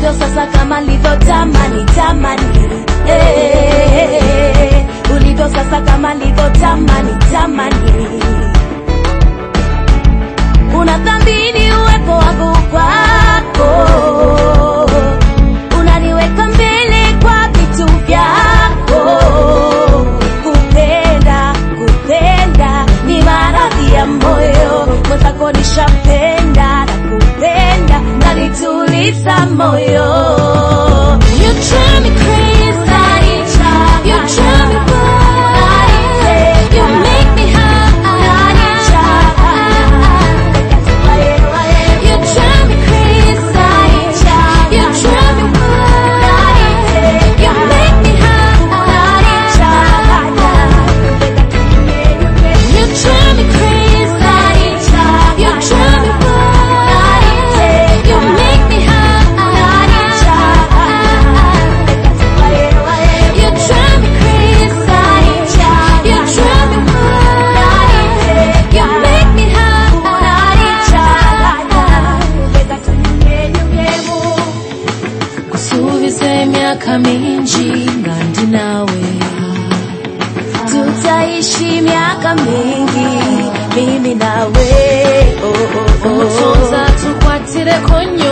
ulivyo sasa kama nilivyotamani tamani, ulivyo sasa kama nilivyotamani tamani. Unathamini uwepo wangu kwako, unaniweka mbele kwa vitu vyako. Kupenda ni maradhi ya moyo, mwenzako nishapenda na kupenda na nituliza moyo. You drive me crazy, you drive me wild, you make me high. You drive me crazy, you drive me wild, you make me high. You drive me crazy, you drive me wild, you make me high. You drive me crazy, you drive me wild, you make me high. Kusubize miaka mingi ngandi nawe, tutaishi miaka mingi mimi nawe. Umutunza tukwatire konyo